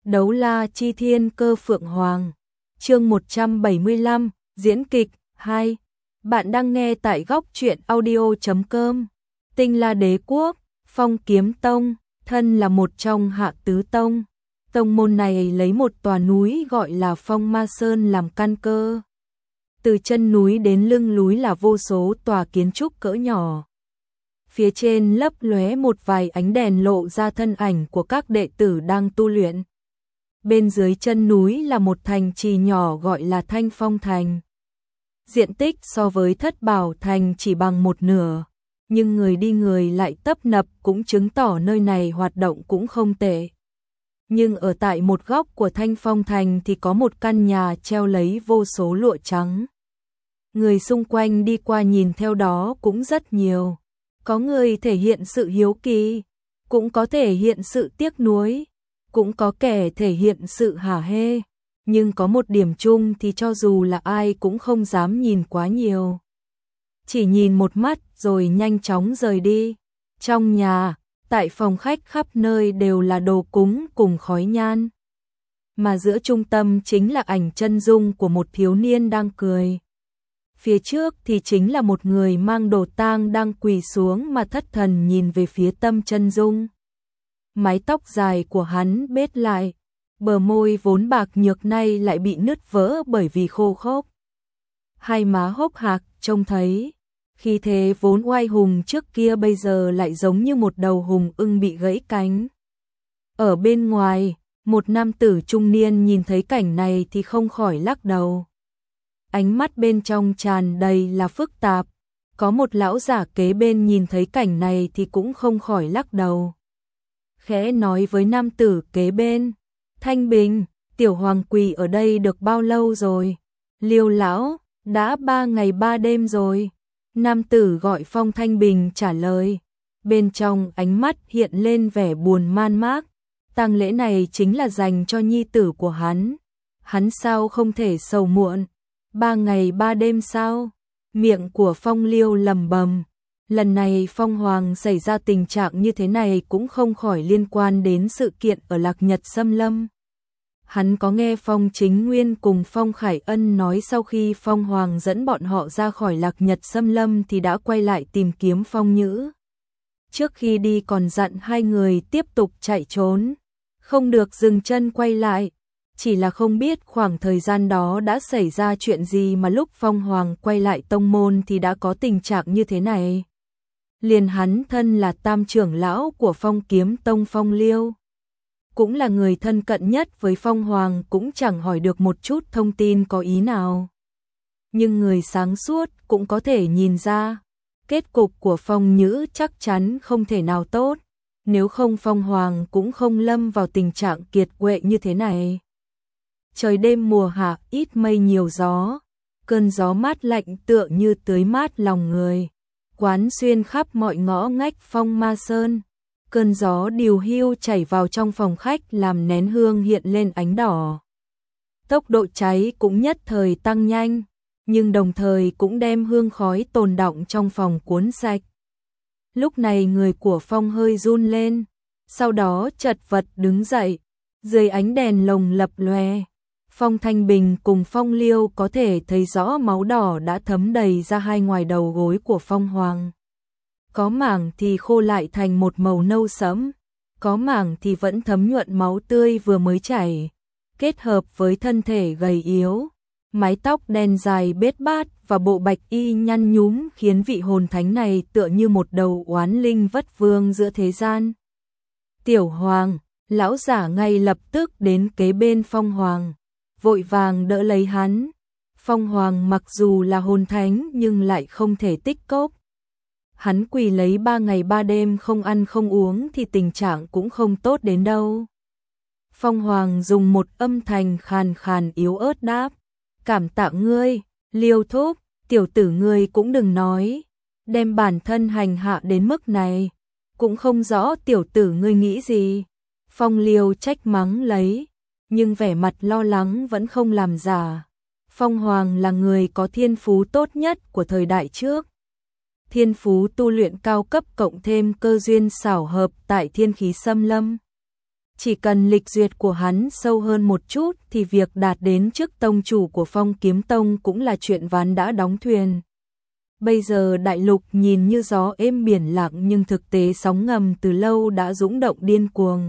Đấu la chi thiên cơ phượng hoàng. Chương 175, diễn kịch 2. Bạn đang nghe tại góc truyện audio.com. Tinh La Đế Quốc, Phong Kiếm Tông, thân là một trong Hạ Tứ Tông. Tông môn này lấy một tòa núi gọi là Phong Ma Sơn làm căn cơ. Từ chân núi đến lưng núi là vô số tòa kiến trúc cỡ nhỏ. Phía trên lấp lóe một vài ánh đèn lộ ra thân ảnh của các đệ tử đang tu luyện. Bên dưới chân núi là một thành trì nhỏ gọi là Thanh Phong Thành. Diện tích so với Thất Bảo Thành chỉ bằng một nửa, nhưng người đi người lại tấp nập cũng chứng tỏ nơi này hoạt động cũng không tệ. Nhưng ở tại một góc của Thanh Phong Thành thì có một căn nhà treo lấy vô số lụa trắng. Người xung quanh đi qua nhìn theo đó cũng rất nhiều. Có người thể hiện sự hiếu kỳ, cũng có thể hiện sự tiếc nuối, cũng có kẻ thể hiện sự hả hê. Nhưng có một điểm chung thì cho dù là ai cũng không dám nhìn quá nhiều. Chỉ nhìn một mắt rồi nhanh chóng rời đi. Trong nhà, tại phòng khách khắp nơi đều là đồ cúng cùng khói nhan. Mà giữa trung tâm chính là ảnh chân dung của một thiếu niên đang cười. Phía trước thì chính là một người mang đồ tang đang quỳ xuống mà thất thần nhìn về phía tâm chân dung. Mái tóc dài của hắn bết lại, bờ môi vốn bạc nhược nay lại bị nứt vỡ bởi vì khô khốc. Hai má hốc hác trông thấy, khí thế vốn oai hùng trước kia bây giờ lại giống như một đầu hùng ưng bị gãy cánh. Ở bên ngoài, một nam tử trung niên nhìn thấy cảnh này thì không khỏi lắc đầu. Ánh mắt bên trong tràn đầy là phức tạp. Có một lão giả kế bên nhìn thấy cảnh này thì cũng không khỏi lắc đầu. Khẽ nói với nam tử kế bên, Thanh Bình, tiểu hoàng quỳ ở đây được bao lâu rồi? Liêu lão, đã 3 ngày 3 đêm rồi. Nam tử gọi Phong Thanh Bình trả lời. Bên trong ánh mắt hiện lên vẻ buồn man mác. Tang lễ này chính là dành cho nhi tử của hắn. Hắn sao không thể sầu muộn? 3 ngày 3 đêm sao? Miệng của Phong Liêu lầm bầm. Lần này Phong Hoàng xảy ra tình trạng như thế này cũng không khỏi liên quan đến sự kiện ở Lạc Nhật Xâm Lâm. Hắn có nghe Phong Chính Nguyên cùng Phong Khải Ân nói sau khi Phong Hoàng dẫn bọn họ ra khỏi Lạc Nhật Xâm Lâm thì đã quay lại tìm kiếm Phong Nhữ. Trước khi đi còn dặn hai người tiếp tục chạy trốn, không được dừng chân quay lại. Chỉ là không biết khoảng thời gian đó đã xảy ra chuyện gì mà lúc Phong Hoàng quay lại tông môn thì đã có tình trạng như thế này. Liền hắn thân là tam trưởng lão của Phong Kiếm Tông Phong Liêu, cũng là người thân cận nhất với Phong Hoàng, cũng chẳng hỏi được một chút thông tin có ý nào. Nhưng người sáng suốt cũng có thể nhìn ra, kết cục của Phong Nhữ chắc chắn không thể nào tốt, nếu không Phong Hoàng cũng không lâm vào tình trạng kiệt quệ như thế này. Trời đêm mùa hạ ít mây nhiều gió, cơn gió mát lạnh tựa như tưới mát lòng người, quán xuyên khắp mọi ngõ ngách Phong Ma Sơn. Cơn gió điều hưu chảy vào trong phòng khách làm nén hương hiện lên ánh đỏ. Tốc độ cháy cũng nhất thời tăng nhanh, nhưng đồng thời cũng đem hương khói tồn đọng trong phòng cuốn sạch. Lúc này người của Phong hơi run lên, sau đó chật vật đứng dậy, dưới ánh đèn lồng lập lòe. Phong Thanh Bình cùng Phong Liêu có thể thấy rõ máu đỏ đã thấm đầy ra hai ngoài đầu gối của Phong Hoàng. Có mảng thì khô lại thành một màu nâu sẫm, có mảng thì vẫn thấm nhuận máu tươi vừa mới chảy, kết hợp với thân thể gầy yếu, mái tóc đen dài bết bát và bộ bạch y nhăn nhúm khiến vị hồn thánh này tựa như một đầu oán linh vất vương giữa thế gian. Tiểu Hoàng, lão giả ngay lập tức đến kế bên Phong Hoàng, vội vàng đỡ lấy hắn. Phong Hoàng mặc dù là hồn thánh nhưng lại không thể tích cóp. Hắn quỳ lấy 3 ngày 3 đêm không ăn không uống thì tình trạng cũng không tốt đến đâu. Phong Hoàng dùng một âm thanh khàn khàn yếu ớt đáp, cảm tạ ngươi, Liêu thúc, tiểu tử ngươi cũng đừng nói, đem bản thân hành hạ đến mức này, cũng không rõ tiểu tử ngươi nghĩ gì. Phong Liêu trách mắng lấy, nhưng vẻ mặt lo lắng vẫn không làm giả. Phong Hoàng là người có thiên phú tốt nhất của thời đại trước. Thiên phú tu luyện cao cấp cộng thêm cơ duyên xảo hợp tại Thiên Khí Xâm Lâm. Chỉ cần lịch duyệt của hắn sâu hơn một chút thì việc đạt đến chức tông chủ của Phong Kiếm Tông cũng là chuyện ván đã đóng thuyền. Bây giờ đại lục nhìn như gió êm biển lặng nhưng thực tế sóng ngầm từ lâu đã dũng động điên cuồng.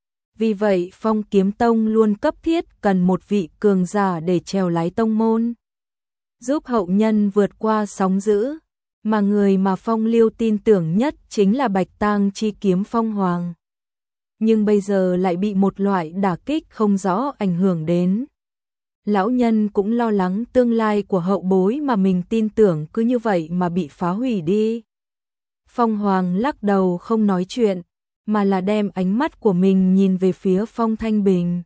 Vì vậy Phong Kiếm Tông luôn cấp thiết cần một vị cường giả để chèo lái tông môn, giúp hậu nhân vượt qua sóng dữ, mà người mà Phong Liêu tin tưởng nhất chính là Bạch Tang chi kiếm Phong Hoàng. Nhưng bây giờ lại bị một loại đả kích không rõ ảnh hưởng đến. Lão nhân cũng lo lắng tương lai của hậu bối mà mình tin tưởng cứ như vậy mà bị phá hủy đi. Phong Hoàng lắc đầu không nói chuyện, mà là đem ánh mắt của mình nhìn về phía Phong Thanh Bình.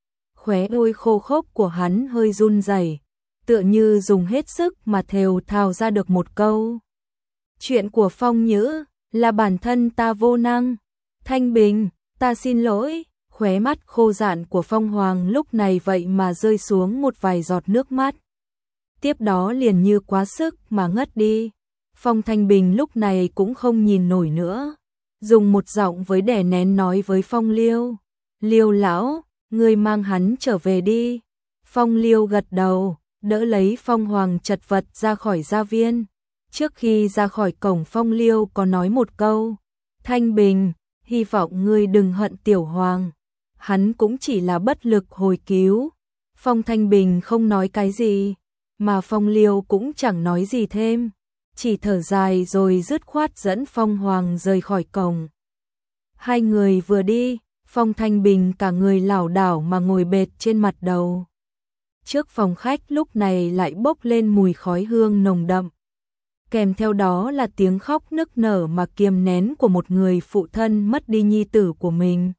Khóe môi khô khốc của hắn hơi run rẩy, tựa như dùng hết sức mà thều thào ra được một câu. Chuyện của Phong Nhữ là bản thân ta vô năng. Thanh Bình, ta xin lỗi. Khóe mắt khô dạn của Phong Hoàng lúc này vậy mà rơi xuống một vài giọt nước mắt. Tiếp đó liền như quá sức mà ngất đi. Phong Thanh Bình lúc này cũng không nhìn nổi nữa, dùng một giọng với đè nén nói với Phong Liêu. Liêu lão, ngươi mang hắn trở về đi. Phong Liêu gật đầu, đỡ lấy Phong Hoàng chật vật ra khỏi gia viên. Trước khi ra khỏi cổng Phong Liêu có nói một câu. Thanh Bình, hy vọng ngươi đừng hận Tiểu Hoàng. Hắn cũng chỉ là bất lực hồi cứu. Phong Thanh Bình không nói cái gì, mà Phong Liêu cũng chẳng nói gì thêm, chỉ thở dài rồi dứt khoát dẫn Phong Hoàng rời khỏi cổng. Hai người vừa đi, Phong Thanh Bình cả người lảo đảo mà ngồi bệt trên mặt đầu. Trước phòng khách lúc này lại bốc lên mùi khói hương nồng đậm, kèm theo đó là tiếng khóc nức nở mà kiềm nén của một người phụ thân mất đi nhi tử của mình.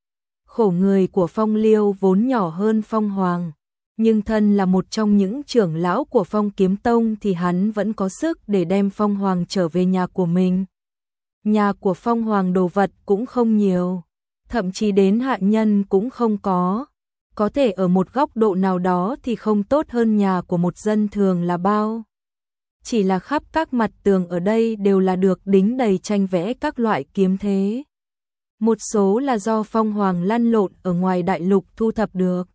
Khổ người của Phong Liêu vốn nhỏ hơn Phong Hoàng, nhưng thân là một trong những trưởng lão của Phong Kiếm Tông thì hắn vẫn có sức để đem Phong Hoàng trở về nhà của mình. Nhà của Phong Hoàng đồ vật cũng không nhiều, thậm chí đến hạ nhân cũng không có thể ở một góc độ nào đó thì không tốt hơn nhà của một dân thường là bao. Chỉ là khắp các mặt tường ở đây đều là được đính đầy tranh vẽ các loại kiếm thế. Một số là do Phong Hoàng lăn lộn ở ngoài đại lục thu thập được,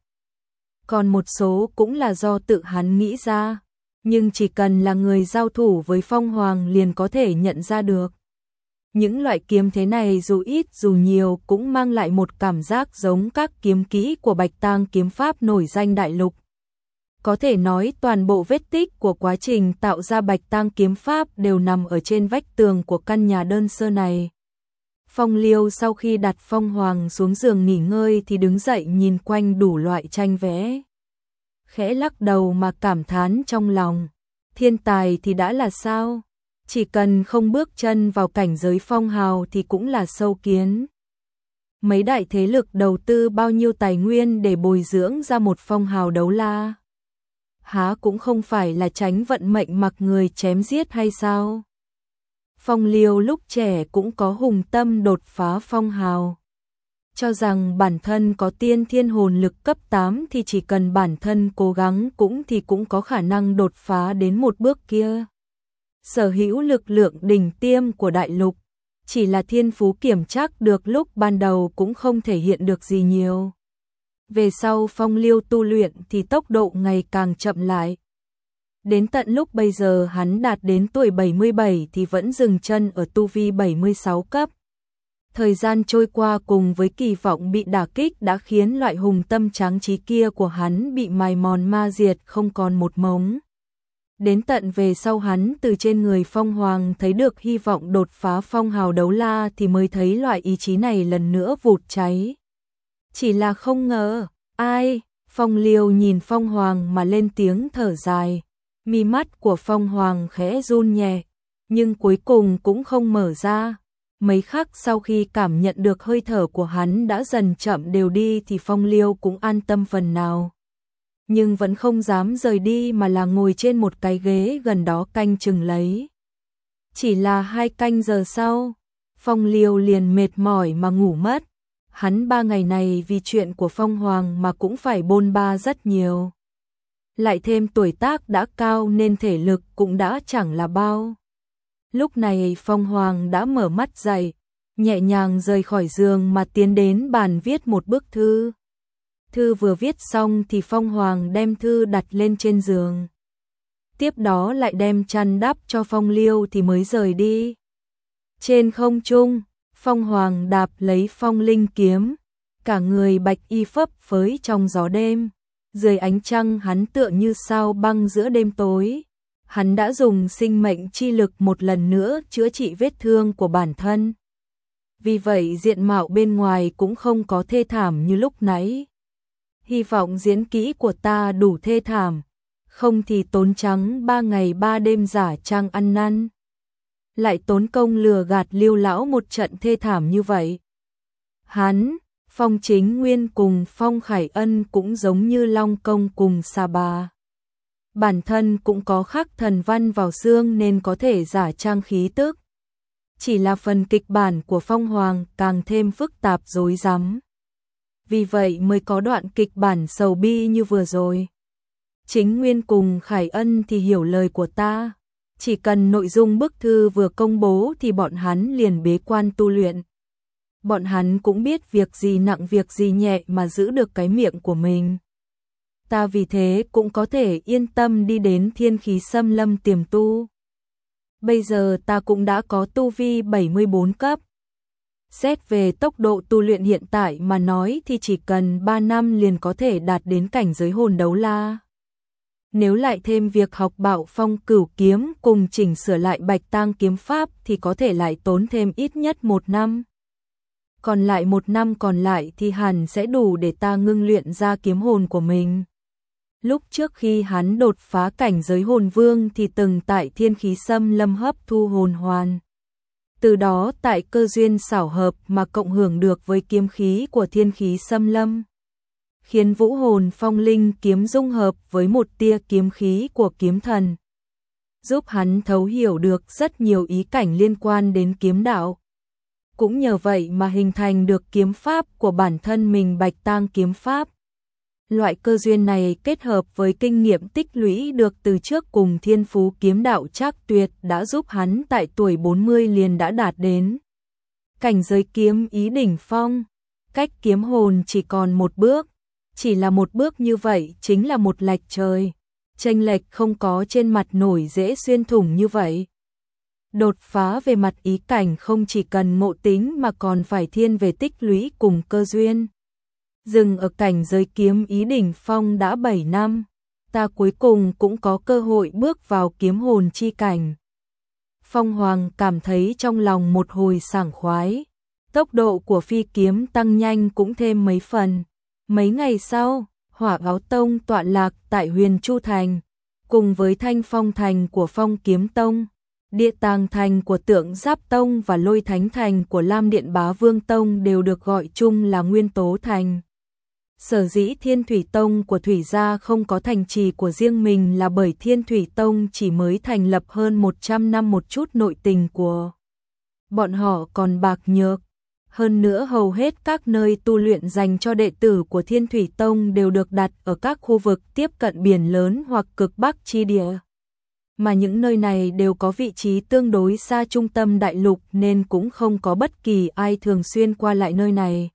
còn một số cũng là do tự hắn nghĩ ra, nhưng chỉ cần là người giao thủ với Phong Hoàng liền có thể nhận ra được. Những loại kiếm thế này dù ít dù nhiều cũng mang lại một cảm giác giống các kiếm kỹ của Bạch Tang kiếm pháp nổi danh đại lục. Có thể nói toàn bộ vết tích của quá trình tạo ra Bạch Tang kiếm pháp đều nằm ở trên vách tường của căn nhà đơn sơ này. Phong Liêu sau khi đặt Phong Hoàng xuống giường nghỉ ngơi thì đứng dậy nhìn quanh đủ loại tranh vẽ, khẽ lắc đầu mà cảm thán trong lòng. Thiên tài thì đã là sao? Chỉ cần không bước chân vào cảnh giới phong hào thì cũng là sâu kiến. Mấy đại thế lực đầu tư bao nhiêu tài nguyên để bồi dưỡng ra một phong hào đấu la, há cũng không phải là tránh vận mệnh mặc người chém giết hay sao? Phong Liêu lúc trẻ cũng có hùng tâm đột phá phong hào, cho rằng bản thân có tiên thiên hồn lực cấp 8 thì chỉ cần bản thân cố gắng cũng có khả năng đột phá đến một bước kia. Sở hữu lực lượng đỉnh tiêm của đại lục, chỉ là thiên phú kiểm trắc được lúc ban đầu cũng không thể hiện được gì nhiều. Về sau Phong Liêu tu luyện thì tốc độ ngày càng chậm lại. Đến tận lúc bây giờ hắn đạt đến tuổi 77 thì vẫn dừng chân ở tu vi 76 cấp. Thời gian trôi qua cùng với kỳ vọng bị đả kích đã khiến loại hùng tâm tráng trí kia của hắn bị mài mòn ma diệt không còn một mống. Đến tận về sau hắn từ trên người Phong Hoàng thấy được hy vọng đột phá phong hào đấu la thì mới thấy loại ý chí này lần nữa vụt cháy. Chỉ là không ngờ, ai? Phong Liêu nhìn Phong Hoàng mà lên tiếng thở dài. Mi mắt của Phong Hoàng khẽ run nhẹ, nhưng cuối cùng cũng không mở ra. Mấy khắc sau khi cảm nhận được hơi thở của hắn đã dần chậm đều đi thì Phong Liêu cũng an tâm phần nào. Nhưng vẫn không dám rời đi mà là ngồi trên một cái ghế gần đó canh chừng lấy. Chỉ là 2 canh giờ sau, Phong Liêu liền mệt mỏi mà ngủ mất. Hắn 3 ngày này vì chuyện của Phong Hoàng mà cũng phải bôn ba rất nhiều. Lại thêm tuổi tác đã cao nên thể lực cũng đã chẳng là bao. Lúc này Phong Hoàng đã mở mắt dậy, nhẹ nhàng rời khỏi giường mà tiến đến bàn viết một bức thư. Thư vừa viết xong thì Phong Hoàng đem thư đặt lên trên giường. Tiếp đó lại đem chăn đắp cho Phong Liêu thì mới rời đi. Trên không trung, Phong Hoàng đạp lấy phong linh kiếm, cả người bạch y phấp phới trong gió đêm. Dưới ánh trăng hắn tựa như sao băng giữa đêm tối. Hắn đã dùng sinh mệnh chi lực một lần nữa chữa trị vết thương của bản thân. Vì vậy diện mạo bên ngoài cũng không có thê thảm như lúc nãy. Hy vọng diễn kỹ của ta đủ thê thảm, không thì tốn trắng 3 ngày 3 đêm giả trang ăn năn. Lại tốn công lừa gạt Lưu lão một trận thê thảm như vậy. Hắn, Phong Chính Nguyên cùng Phong Khải Ân cũng giống như Long Công cùng Sa Bà. Bản thân cũng có khắc thần văn vào xương nên có thể giả trang khí tức. Chỉ là phần kịch bản của Phong Hoàng càng thêm phức tạp rối rắm. Vì vậy mới có đoạn kịch bản sầu bi như vừa rồi. Chính Nguyên cùng Khải Ân thì hiểu lời của ta. Chỉ cần nội dung bức thư vừa công bố thì bọn hắn liền bế quan tu luyện. Bọn hắn cũng biết việc gì nặng việc gì nhẹ mà giữ được cái miệng của mình. Ta vì thế cũng có thể yên tâm đi đến Thiên Khí Xâm Lâm tiềm tu. Bây giờ ta cũng đã có tu vi 74 cấp. Xét về tốc độ tu luyện hiện tại mà nói thì chỉ cần 3 năm liền có thể đạt đến cảnh giới hồn đấu la. Nếu lại thêm việc học Bạo Phong Cửu kiếm cùng chỉnh sửa lại Bạch Tang kiếm pháp thì có thể lại tốn thêm ít nhất 1 năm. Còn lại 1 năm còn lại thì hẳn sẽ đủ để ta ngưng luyện ra kiếm hồn của mình. Lúc trước khi hắn đột phá cảnh giới hồn vương thì từng tại Thiên Khí Xâm Lâm hấp thu hồn hoàn. Từ đó tại cơ duyên xảo hợp mà cộng hưởng được với kiếm khí của Thiên Khí Xâm Lâm. Khiến vũ hồn phong linh kiếm dung hợp với một tia kiếm khí của kiếm thần. Giúp hắn thấu hiểu được rất nhiều ý cảnh liên quan đến kiếm đạo. Cũng nhờ vậy mà hình thành được kiếm pháp của bản thân mình Bạch Tang kiếm pháp. Loại cơ duyên này kết hợp với kinh nghiệm tích lũy được từ trước cùng thiên phú kiếm đạo trác tuyệt đã giúp hắn tại tuổi 40 liền đã đạt đến cảnh giới kiếm ý đỉnh phong. Cách kiếm hồn chỉ còn một bước, chỉ là một bước như vậy chính là một lệch trời. Chênh lệch không có trên mặt nổi dễ xuyên thủng như vậy. Đột phá về mặt ý cảnh không chỉ cần ngộ tính mà còn phải thiên về tích lũy cùng cơ duyên. Dừng ở cảnh giới kiếm ý đỉnh phong đã 7 năm, ta cuối cùng cũng có cơ hội bước vào kiếm hồn chi cảnh. Phong Hoàng cảm thấy trong lòng một hồi sảng khoái, tốc độ của phi kiếm tăng nhanh cũng thêm mấy phần. Mấy ngày sau, Hỏa Áo Tông tọa lạc tại Huyền Chu Thành, cùng với Thanh Phong Thành của Phong Kiếm Tông, Địa Tàng Thành của Tượng Giáp Tông và Lôi Thánh Thành của Lam Điện Bá Vương Tông đều được gọi chung là Nguyên Tố Thành. Sở dĩ Thiên Thủy Tông của Thủy gia không có thành trì của riêng mình là bởi Thiên Thủy Tông chỉ mới thành lập hơn 100 năm, một chút nội tình của bọn họ còn bạc nhược. Hơn nữa hầu hết các nơi tu luyện dành cho đệ tử của Thiên Thủy Tông đều được đặt ở các khu vực tiếp cận biển lớn hoặc cực bắc chi địa. Mà những nơi này đều có vị trí tương đối xa trung tâm đại lục nên cũng không có bất kỳ ai thường xuyên qua lại nơi này.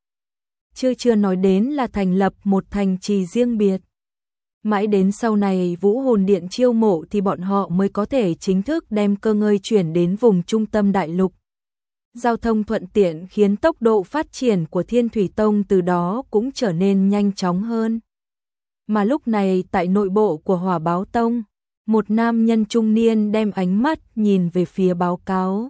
Chưa nói đến là thành lập một thành trì riêng biệt. Mãi đến sau này Vũ Hồn Điện chiêu mộ thì bọn họ mới có thể chính thức đem cơ ngơi chuyển đến vùng trung tâm đại lục. Giao thông thuận tiện khiến tốc độ phát triển của Thiên Thủy Tông từ đó cũng trở nên nhanh chóng hơn. Mà lúc này tại nội bộ của Hỏa Báo Tông, một nam nhân trung niên đem ánh mắt nhìn về phía báo cáo.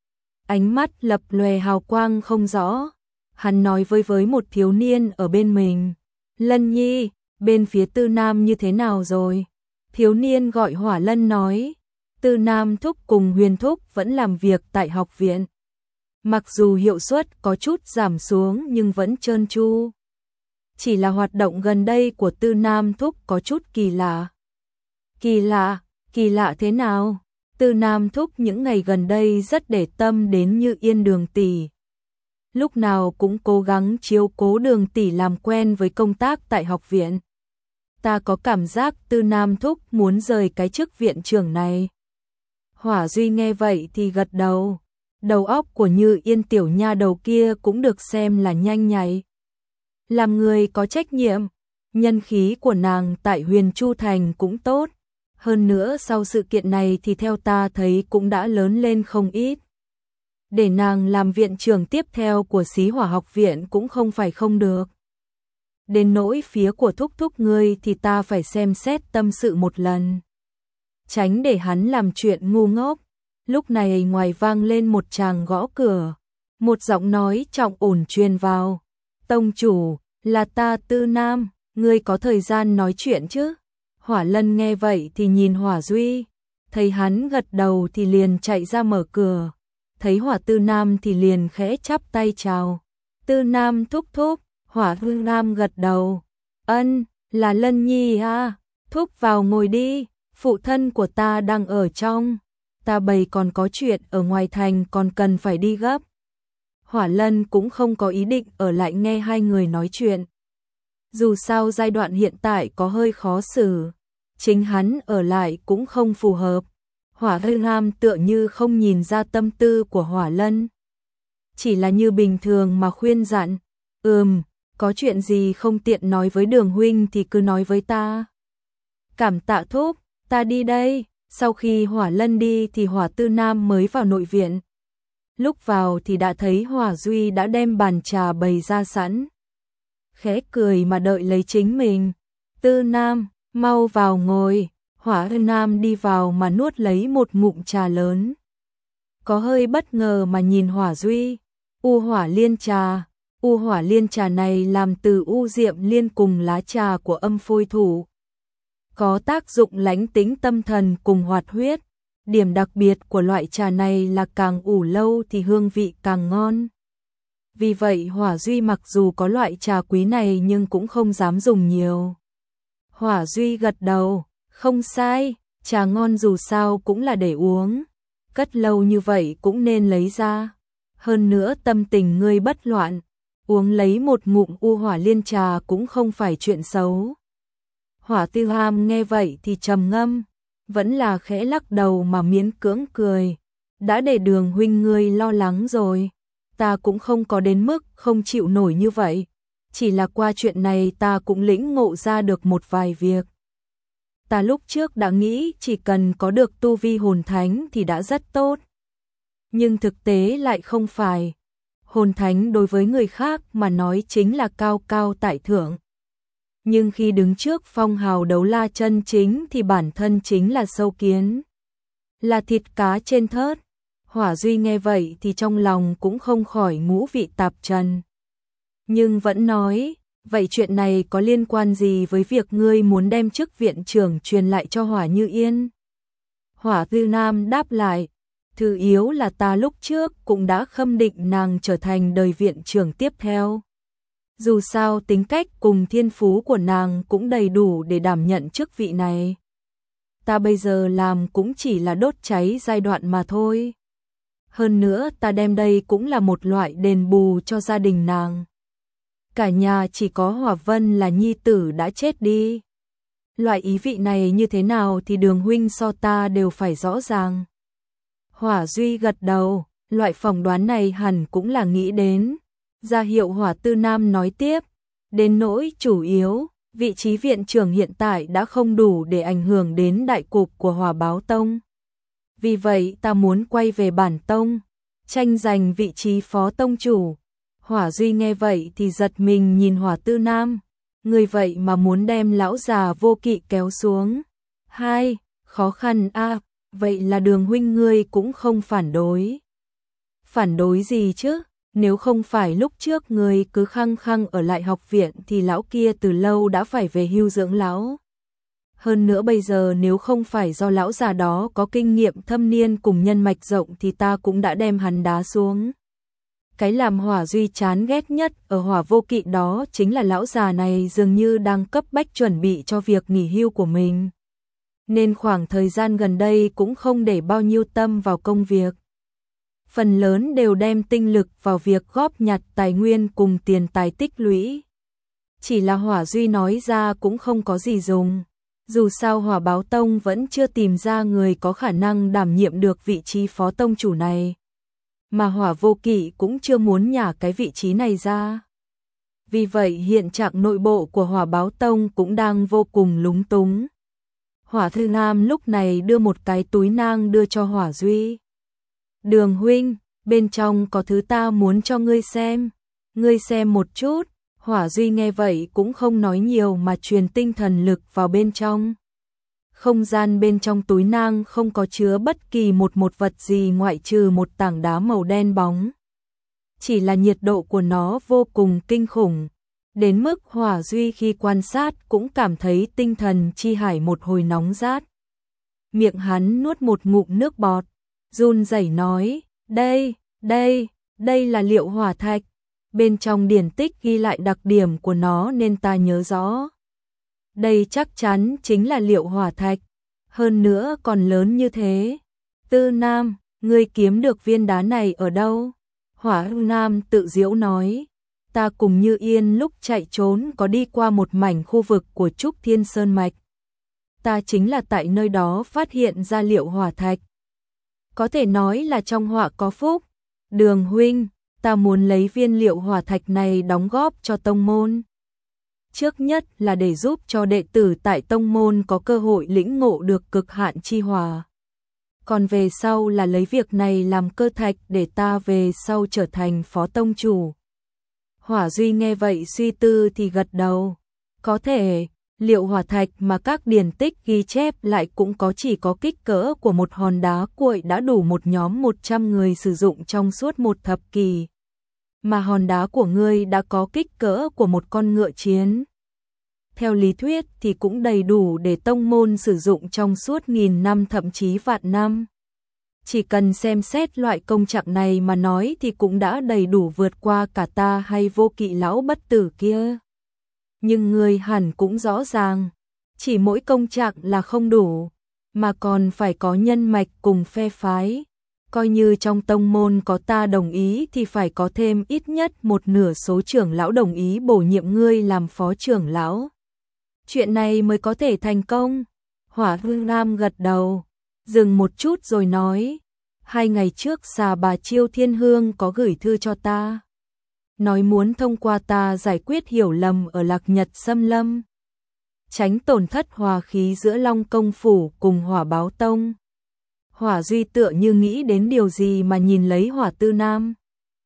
Ánh mắt lập lòe hào quang không rõ. Hắn nói với một thiếu niên ở bên mình. Lân Nhi, bên phía Tư Nam như thế nào rồi? Thiếu niên gọi Hỏa Lân nói. Tư Nam thúc cùng Huyền thúc vẫn làm việc tại học viện. Mặc dù hiệu suất có chút giảm xuống nhưng vẫn trơn tru. Chỉ là hoạt động gần đây của Tư Nam thúc có chút kỳ lạ. Kỳ lạ thế nào? Tư Nam thúc những ngày gần đây rất để tâm đến Như Yên Đường tỷ. Lúc nào cũng cố gắng chiếu cố Đường tỷ làm quen với công tác tại học viện. Ta có cảm giác Tư Nam thúc muốn rời cái chức viện trưởng này. Hỏa Duy nghe vậy thì gật đầu. Đầu óc của Như Yên tiểu nha đầu kia cũng được xem là nhanh nhạy. Làm người có trách nhiệm, nhân khí của nàng tại Huyền Chu Thành cũng tốt. Hơn nữa sau sự kiện này thì theo ta thấy cũng đã lớn lên không ít. Để nàng làm viện trưởng tiếp theo của Xí Hỏa học viện cũng không phải không được. Đến nỗi phía của thúc thúc ngươi thì ta phải xem xét tâm sự một lần. Tránh để hắn làm chuyện ngu ngốc. Lúc này ngoài vang lên một tràng gõ cửa. Một giọng nói trọng ổn truyền vào. Tông chủ, là ta Tư Nam, ngươi có thời gian nói chuyện chứ? Hỏa Lân nghe vậy thì nhìn Hỏa Duy. Thấy hắn gật đầu thì liền chạy ra mở cửa. Thấy Hỏa Tư Nam thì liền khẽ chắp tay chào. Tư Nam thúc thúc. Hỏa Hương Nam gật đầu. Ân, là Lân Nhi à, thúc vào ngồi đi, phụ thân của ta đang ở trong. Ta bầy còn có chuyện ở ngoài thành còn cần phải đi gấp. Hỏa Lân cũng không có ý định ở lại nghe hai người nói chuyện. Dù sao giai đoạn hiện tại có hơi khó xử, chính hắn ở lại cũng không phù hợp. Hỏa Hương Nam tựa như không nhìn ra tâm tư của Hỏa Lân. Chỉ là như bình thường mà khuyên dặn. Có chuyện gì không tiện nói với Đường huynh thì cứ nói với ta. Cảm tạ thúc, ta đi đây. Sau khi Hỏa Lân đi thì Hỏa Tư Nam mới vào nội viện. Lúc vào thì đã thấy Hỏa Duy đã đem bàn trà bày ra sẵn. Khẽ cười mà đợi lấy chính mình. Tư Nam, mau vào ngồi. Hỏa Tư Nam đi vào mà nuốt lấy một ngụm trà lớn. Có hơi bất ngờ mà nhìn Hỏa Duy. U hỏa liên trà. U hỏa liên trà này làm từ u diệm liên cùng lá trà của âm phôi thủ. Có tác dụng lãnh tĩnh tâm thần cùng hoạt huyết. Điểm đặc biệt của loại trà này là càng ủ lâu thì hương vị càng ngon. Vì vậy Hỏa Duy mặc dù có loại trà quý này nhưng cũng không dám dùng nhiều. Hỏa Duy gật đầu, không sai, trà ngon dù sao cũng là để uống. Cất lâu như vậy cũng nên lấy ra. Hơn nữa tâm tình ngươi bất loạn. Uống lấy một ngụm u hỏa liên trà cũng không phải chuyện xấu. Hỏa Tư Ham nghe vậy thì trầm ngâm, vẫn là khẽ lắc đầu mà miễn cưỡng cười. Đã để Đường huynh ngươi lo lắng rồi, ta cũng không có đến mức không chịu nổi như vậy. Chỉ là qua chuyện này ta cũng lĩnh ngộ ra được một vài việc. Ta lúc trước đã nghĩ chỉ cần có được tu vi hồn thánh thì đã rất tốt. Nhưng thực tế lại không phải. Hồn thánh đối với người khác mà nói chính là cao cao tại thượng. Nhưng khi đứng trước phong hào đấu la chân chính thì bản thân chính là sâu kiến. Là thịt cá trên thớt. Hỏa Duy nghe vậy thì trong lòng cũng không khỏi ngũ vị tạp trần. Nhưng vẫn nói, vậy chuyện này có liên quan gì với việc ngươi muốn đem chức viện trưởng truyền lại cho Hỏa Như Yên? Hỏa Tư Nam đáp lại. Thứ yếu là ta lúc trước cũng đã khâm định nàng trở thành đời viện trưởng tiếp theo. Dù sao tính cách cùng thiên phú của nàng cũng đầy đủ để đảm nhận chức vị này. Ta bây giờ làm cũng chỉ là đốt cháy giai đoạn mà thôi. Hơn nữa ta đem đây cũng là một loại đền bù cho gia đình nàng. Cả nhà chỉ có Hỏa Vân là nhi tử đã chết đi. Loại ý vị này như thế nào thì Đường huynh so ta đều phải rõ ràng. Hỏa Duy gật đầu, loại phỏng đoán này hẳn cũng là nghĩ đến. Ra hiệu Hỏa Tư Nam nói tiếp, đến nỗi chủ yếu, vị trí viện trưởng hiện tại đã không đủ để ảnh hưởng đến đại cục của Hỏa Báo Tông. Vì vậy ta muốn quay về bản tông, tranh giành vị trí phó tông chủ. Hỏa Duy nghe vậy thì giật mình nhìn Hỏa Tư Nam, người vậy mà muốn đem lão già Vô Kỵ kéo xuống. Hai, khó khăn a. Vậy là Đường huynh ngươi cũng không phản đối. Phản đối gì chứ? Nếu không phải lúc trước ngươi cứ khăng khăng ở lại học viện thì lão kia từ lâu đã phải về hưu dưỡng lão. Hơn nữa bây giờ nếu không phải do lão già đó có kinh nghiệm thâm niên cùng nhân mạch rộng thì ta cũng đã đem hắn đá xuống. Cái làm Hỏa Duy chán ghét nhất ở Hỏa Vô Kỵ đó chính là lão già này dường như đang cấp bách chuẩn bị cho việc nghỉ hưu của mình. Nên khoảng thời gian gần đây cũng không để bao nhiêu tâm vào công việc. Phần lớn đều đem tinh lực vào việc góp nhặt tài nguyên cùng tiền tài tích lũy. Chỉ là Hỏa Duy nói ra cũng không có gì dùng. Dù sao Hỏa Báo Tông vẫn chưa tìm ra người có khả năng đảm nhiệm được vị trí phó tông chủ này. mà Hỏa Vô Kỵ cũng chưa muốn nhả cái vị trí này ra. Vì vậy hiện trạng nội bộ của Hỏa Báo Tông cũng đang vô cùng lúng túng. Hỏa Thư Nam lúc này đưa một cái túi nang đưa cho Hỏa Duy. Đường huynh, bên trong có thứ ta muốn cho ngươi xem. Ngươi xem một chút. Hỏa Duy nghe vậy cũng không nói nhiều mà truyền tinh thần lực vào bên trong. Không gian bên trong túi nang không có chứa bất kỳ một vật gì ngoại trừ một tảng đá màu đen bóng. Chỉ là nhiệt độ của nó vô cùng kinh khủng. Đến mức Hỏa Duy khi quan sát cũng cảm thấy tinh thần chi hải một hồi nóng rát. Miệng hắn nuốt một ngụm nước bọt, run rẩy nói, đây là liệu hỏa thạch. Bên trong điển tích ghi lại đặc điểm của nó nên ta nhớ rõ. Đây chắc chắn chính là liệu hỏa thạch, hơn nữa còn lớn như thế. Tư Nam, ngươi kiếm được viên đá này ở đâu? Hỏa Nam tự giễu nói, ta cùng Như Yên lúc chạy trốn có đi qua một mảnh khu vực của Trúc Thiên Sơn Mạch. Ta chính là tại nơi đó phát hiện ra liệu hỏa thạch. Có thể nói là trong họa có phúc. Đường huynh, ta muốn lấy viên liệu hỏa thạch này đóng góp cho tông môn. Trước nhất là để giúp cho đệ tử tại tông môn có cơ hội lĩnh ngộ được cực hạn chi hỏa. Còn về sau là lấy việc này làm cơ thạch để ta về sau trở thành phó tông chủ. Hỏa Duy nghe vậy suy tư thì gật đầu. Có thể, liệu hỏa thạch mà các điển tích ghi chép lại cũng chỉ có kích cỡ của một hòn đá cuội đã đủ một nhóm 100 người sử dụng trong suốt một thập kỷ. Mà hòn đá của ngươi đã có kích cỡ của một con ngựa chiến. Theo lý thuyết thì cũng đầy đủ để tông môn sử dụng trong suốt nghìn năm thậm chí vạn năm. Chỉ cần xem xét loại công trạng này mà nói thì cũng đã đầy đủ vượt qua cả ta hay Vô Kỵ lão bất tử kia. Nhưng ngươi hẳn cũng rõ ràng, chỉ mỗi công trạng là không đủ, mà còn phải có nhân mạch cùng phe phái. Coi như trong tông môn có ta đồng ý thì phải có thêm ít nhất một nửa số trưởng lão đồng ý bổ nhiệm ngươi làm phó trưởng lão. Chuyện này mới có thể thành công. Hỏa Hương Nam gật đầu, dừng một chút rồi nói, 2 ngày trước Xà Bà Chiêu Thiên Hương có gửi thư cho ta. Nói muốn thông qua ta giải quyết hiểu lầm ở Lạc Nhật Xâm Lâm. Tránh tổn thất hòa khí giữa Long Công Phủ cùng Hỏa Báo Tông. Hỏa Duy tựa như nghĩ đến điều gì mà nhìn lấy Hỏa Tư Nam.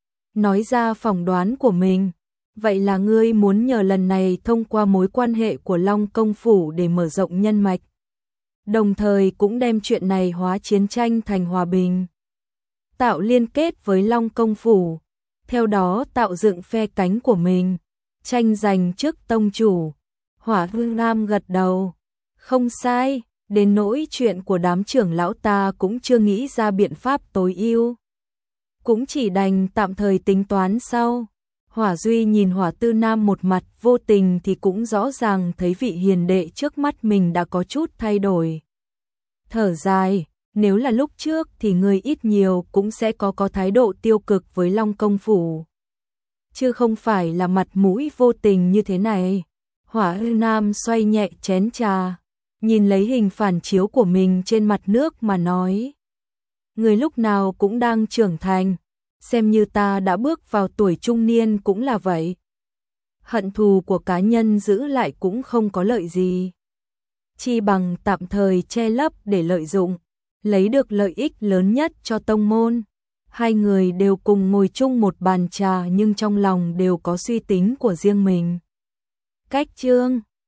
Nói ra phỏng đoán của mình. Vậy là ngươi muốn nhờ lần này thông qua mối quan hệ của Long Công Phủ để mở rộng nhân mạch. Đồng thời cũng đem chuyện này hóa chiến tranh thành hòa bình. Tạo liên kết với Long Công Phủ. Theo đó tạo dựng phe cánh của mình. Tranh giành chức tông chủ. Hỏa Hương Nam gật đầu. Không sai, đến nỗi chuyện của đám trưởng lão ta cũng chưa nghĩ ra biện pháp tối ưu. Cũng chỉ đành tạm thời tính toán sau. Hỏa Duy nhìn Hỏa Tư Nam một mặt vô tình thì cũng rõ ràng thấy vị hiền đệ trước mắt mình đã có chút thay đổi. Thở dài, nếu là lúc trước thì người ít nhiều cũng sẽ có thái độ tiêu cực với Long Công Phủ. Chứ không phải là mặt mũi vô tình như thế này. Hỏa Tư Nam xoay nhẹ chén trà, nhìn lấy hình phản chiếu của mình trên mặt nước mà nói. Người lúc nào cũng đang trưởng thành. Xem như ta đã bước vào tuổi trung niên cũng là vậy. Hận thù của cá nhân giữ lại cũng không có lợi gì. Chi bằng tạm thời che lấp để lợi dụng, lấy được lợi ích lớn nhất cho tông môn. Hai người đều cùng ngồi chung một bàn trà nhưng trong lòng đều có suy tính của riêng mình. Cách chương